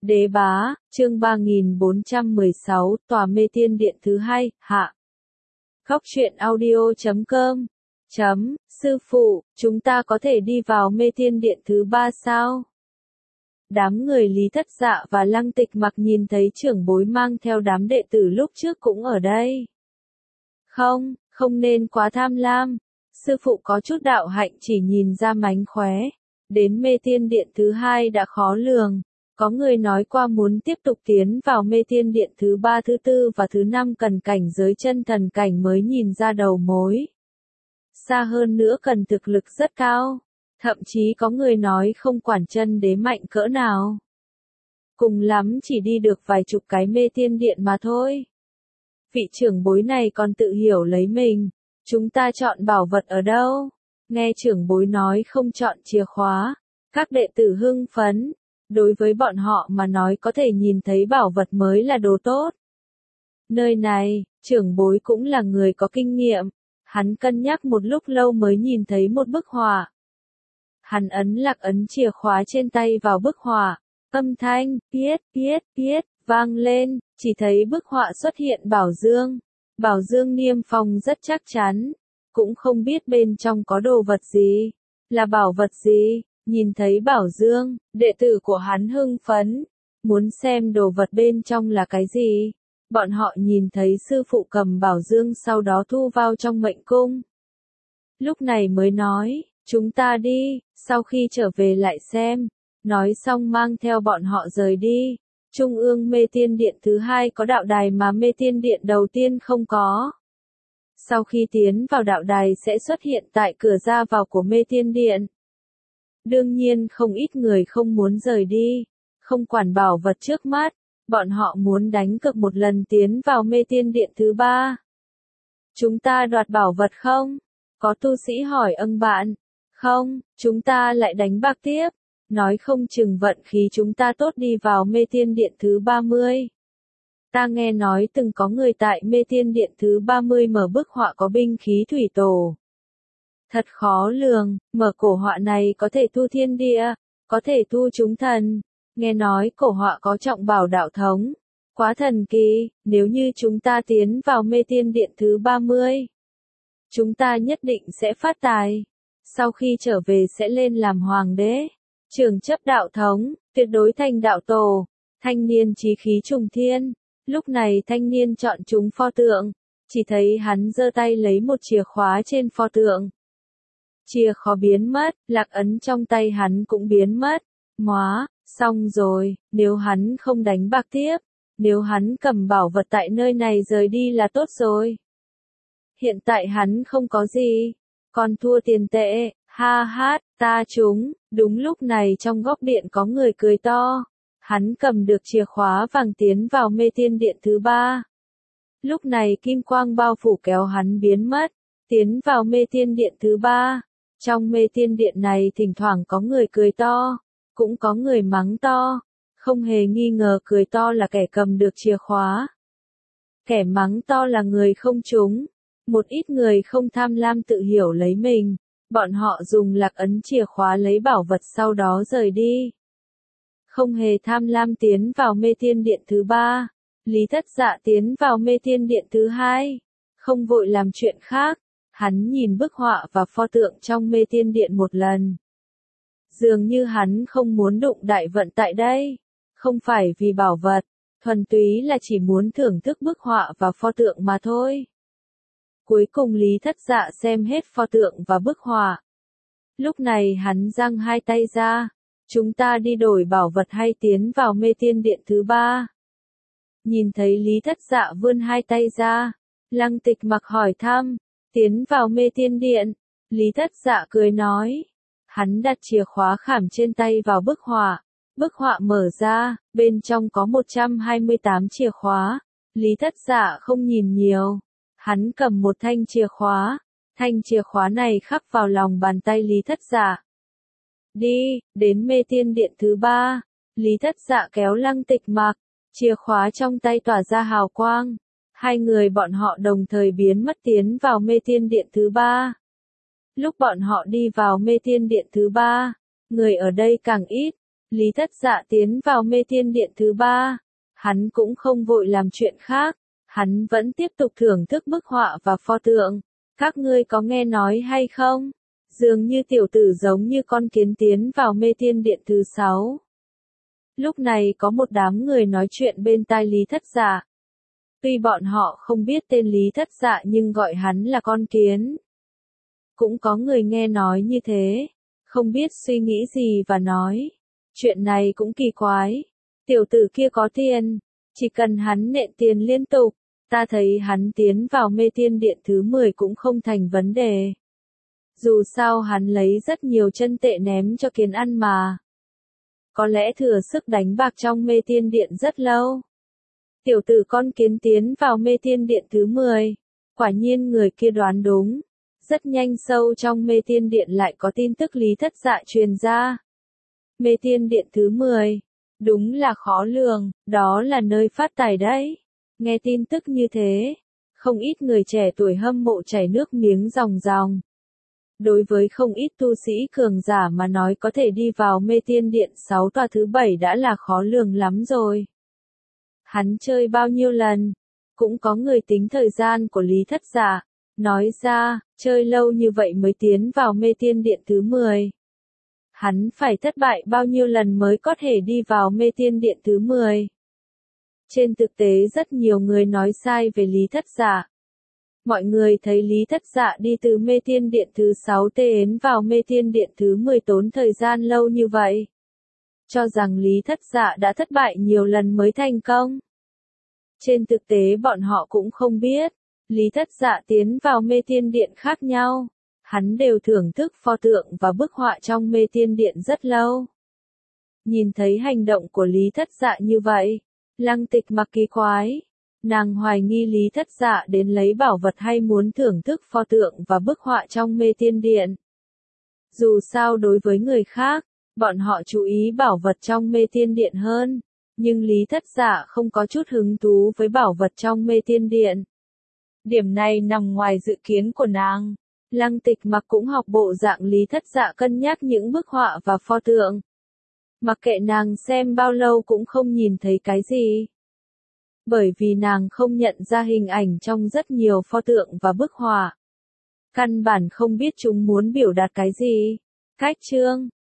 Đế bá, chương 3416, tòa mê tiên điện thứ hai, hạ. Góc truyện audio.com. Sư phụ, chúng ta có thể đi vào mê tiên điện thứ ba sao? Đám người Lý Thất Dạ và Lăng Tịch Mặc nhìn thấy trưởng bối mang theo đám đệ tử lúc trước cũng ở đây. Không nên quá tham lam. Sư phụ có chút đạo hạnh chỉ nhìn ra mánh khóe. Đến mê tiên điện thứ hai đã khó lường. Có người nói qua muốn tiếp tục tiến vào mê tiên điện thứ ba, thứ tư và thứ năm cần cảnh giới chân thần cảnh mới nhìn ra đầu mối. Xa hơn nữa cần thực lực rất cao. Thậm chí có người nói không quản chân đế mạnh cỡ nào. Cùng lắm chỉ đi được vài chục cái mê tiên điện mà thôi. Vị trưởng bối này còn tự hiểu lấy mình. Chúng ta chọn bảo vật ở đâu? Nghe trưởng bối nói không chọn chìa khóa. Các đệ tử hưng phấn. Đối với bọn họ mà nói có thể nhìn thấy bảo vật mới là đồ tốt. Nơi này, trưởng bối cũng là người có kinh nghiệm. Hắn cân nhắc một lúc lâu mới nhìn thấy một bức họa. Hắn ấn chìa khóa trên tay vào bức họa. Âm thanh, piết, vang lên, chỉ thấy bức họa xuất hiện bảo dương. Bảo dương niêm phong rất chắc chắn. Cũng không biết bên trong có đồ vật gì. Là bảo vật gì? Nhìn thấy bảo dương, đệ tử của hắn hưng phấn. Muốn xem đồ vật bên trong là cái gì? Bọn họ nhìn thấy sư phụ cầm bảo dương sau đó thu vào trong mệnh cung. Lúc này mới nói, chúng ta đi, sau khi trở về lại xem. Nói xong mang theo bọn họ rời đi. Trung ương mê tiên điện thứ hai có đạo đài mà mê tiên điện đầu tiên không có. Sau khi tiến vào đạo đài sẽ xuất hiện tại cửa ra vào của mê tiên điện. Đương nhiên không ít người không muốn rời đi. Không quản bảo vật trước mắt. Bọn họ muốn đánh cược một lần tiến vào mê tiên điện thứ ba. Chúng ta đoạt bảo vật không? Có tu sĩ hỏi bạn. Không, chúng ta lại đánh bạc tiếp. Nói không chừng vận khí chúng ta tốt đi vào mê tiên điện thứ 30. Ta nghe nói từng có người tại mê tiên điện thứ 30 mở bức họa có binh khí thủy tổ. Thật khó lường, mở cổ họa này có thể thu thiên địa, có thể thu chúng thần. Nghe nói cổ họa có trọng bảo đạo thống. Quá thần kỳ, nếu như chúng ta tiến vào mê tiên điện thứ 30. Chúng ta nhất định sẽ phát tài. Sau khi trở về sẽ lên làm hoàng đế. Trưởng chấp đạo thống, tuyệt đối thành đạo tổ. Thanh niên chí khí trùng thiên. Lúc này thanh niên chọn chúng pho tượng. Chỉ thấy hắn giơ tay lấy một chìa khóa trên pho tượng. Chìa khóa biến mất, lạc ấn trong tay hắn cũng biến mất. Xong rồi, nếu hắn không đánh bạc tiếp, nếu hắn cầm bảo vật tại nơi này rời đi là tốt rồi. Hiện tại hắn không có gì, còn thua tiền tệ, ta trúng. Đúng lúc này trong góc điện có người cười to. Hắn cầm được chìa khóa vàng tiến vào mê tiên điện thứ ba. Lúc này kim quang bao phủ kéo hắn biến mất, tiến vào mê tiên điện thứ ba. Trong mê tiên điện này thỉnh thoảng có người cười to, cũng có người mắng to. Không hề nghi ngờ cười to là kẻ cầm được chìa khóa. Kẻ mắng to là người không trúng. Một ít người không tham lam tự hiểu lấy mình. Bọn họ dùng lạc ấn chìa khóa lấy bảo vật sau đó rời đi. Không hề tham lam tiến vào mê tiên điện thứ ba. Lý Thất Dạ tiến vào mê tiên điện thứ hai. Không vội làm chuyện khác. Hắn nhìn bức họa và pho tượng trong mê tiên điện một lần. Dường như hắn không muốn đụng đại vận tại đây. Không phải vì bảo vật. Thuần túy là chỉ muốn thưởng thức bức họa và pho tượng mà thôi. Cuối cùng Lý Thất Dạ xem hết pho tượng và bức họa. Lúc này hắn giang hai tay ra. Chúng ta đi đổi bảo vật hay tiến vào mê tiên điện thứ ba? Nhìn thấy Lý Thất Dạ vươn hai tay ra. Lăng Tịch Mặc hỏi thăm. Tiến vào mê tiên điện. Lý Thất Dạ cười nói. Hắn đặt chìa khóa khảm trên tay vào bức họa. Bức họa mở ra, bên trong có 128 chìa khóa. Lý Thất Dạ không nhìn nhiều. Hắn cầm một thanh chìa khóa. Thanh chìa khóa này khắc vào lòng bàn tay Lý Thất Dạ. Đi, đến mê tiên điện thứ ba. Lý Thất Dạ kéo Lăng Tịch Mặc. Chìa khóa trong tay tỏa ra hào quang. Hai người bọn họ đồng thời biến mất tiến vào mê tiên điện thứ ba. Lúc bọn họ đi vào mê tiên điện thứ ba, người ở đây càng ít. Lý Thất Dạ tiến vào Mê Tiên Điện thứ 3. Hắn cũng không vội làm chuyện khác. Hắn vẫn tiếp tục thưởng thức bức họa và pho tượng. Các ngươi có nghe nói hay không? Dường như tiểu tử giống như con kiến tiến vào Mê Tiên Điện thứ 6. Lúc này có một đám người nói chuyện bên tai Lý Thất Dạ. Tuy bọn họ không biết tên Lý Thất Dạ nhưng gọi hắn là con kiến. Cũng có người nghe nói như thế, không biết suy nghĩ gì và nói. Chuyện này cũng kỳ quái. Tiểu tử kia có tiền, chỉ cần hắn nện tiền liên tục, ta thấy hắn tiến vào Mê Tiên Điện thứ 10 cũng không thành vấn đề. Dù sao hắn lấy rất nhiều chân tệ ném cho kiến ăn mà. Có lẽ thừa sức đánh bạc trong Mê Tiên Điện rất lâu. Tiểu tử con kiến tiến vào Mê Tiên Điện thứ 10. Quả nhiên người kia đoán đúng. Rất nhanh sâu trong Mê Tiên Điện lại có tin tức Lý Thất Dạ truyền ra. Mê Tiên Điện thứ 10. Đúng là khó lường, đó là nơi phát tài đấy. Nghe tin tức như thế, không ít người trẻ tuổi hâm mộ chảy nước miếng ròng ròng. Đối với không ít tu sĩ cường giả mà nói có thể đi vào Mê Tiên Điện 6 tòa thứ 7 đã là khó lường lắm rồi. Hắn chơi bao nhiêu lần? Cũng có người tính thời gian của Lý Thất Dạ, nói ra, chơi lâu như vậy mới tiến vào Mê Tiên Điện thứ 10. Hắn phải thất bại bao nhiêu lần mới có thể đi vào Mê Tiên Điện thứ 10. Trên thực tế rất nhiều người nói sai về Lý Thất Dạ. Mọi người thấy Lý Thất Dạ đi từ Mê Tiên Điện thứ 6 tiến vào Mê Tiên Điện thứ 10 tốn thời gian lâu như vậy. Cho rằng Lý Thất Dạ đã thất bại nhiều lần mới thành công. Trên thực tế bọn họ cũng không biết, Lý Thất Dạ tiến vào Mê Tiên Điện khác nhau. Hắn đều thưởng thức pho tượng và bức họa trong Mê Tiên Điện rất lâu. Nhìn thấy hành động của Lý Thất Dạ như vậy, Lăng Tịch Mặc kỳ quái. Nàng hoài nghi Lý Thất Dạ đến lấy bảo vật hay muốn thưởng thức pho tượng và bức họa trong Mê Tiên Điện. Dù sao đối với người khác, bọn họ chú ý bảo vật trong Mê Tiên Điện hơn, nhưng Lý Thất Dạ không có chút hứng thú với bảo vật trong Mê Tiên Điện. Điểm này nằm ngoài dự kiến của nàng. Lăng Tịch Mặc cũng học bộ dạng Lý Thất Dạ cân nhắc những bức họa và pho tượng. Mặc kệ nàng xem bao lâu cũng không nhìn thấy cái gì. Bởi vì nàng không nhận ra hình ảnh trong rất nhiều pho tượng và bức họa. Căn bản không biết chúng muốn biểu đạt cái gì. Cách chương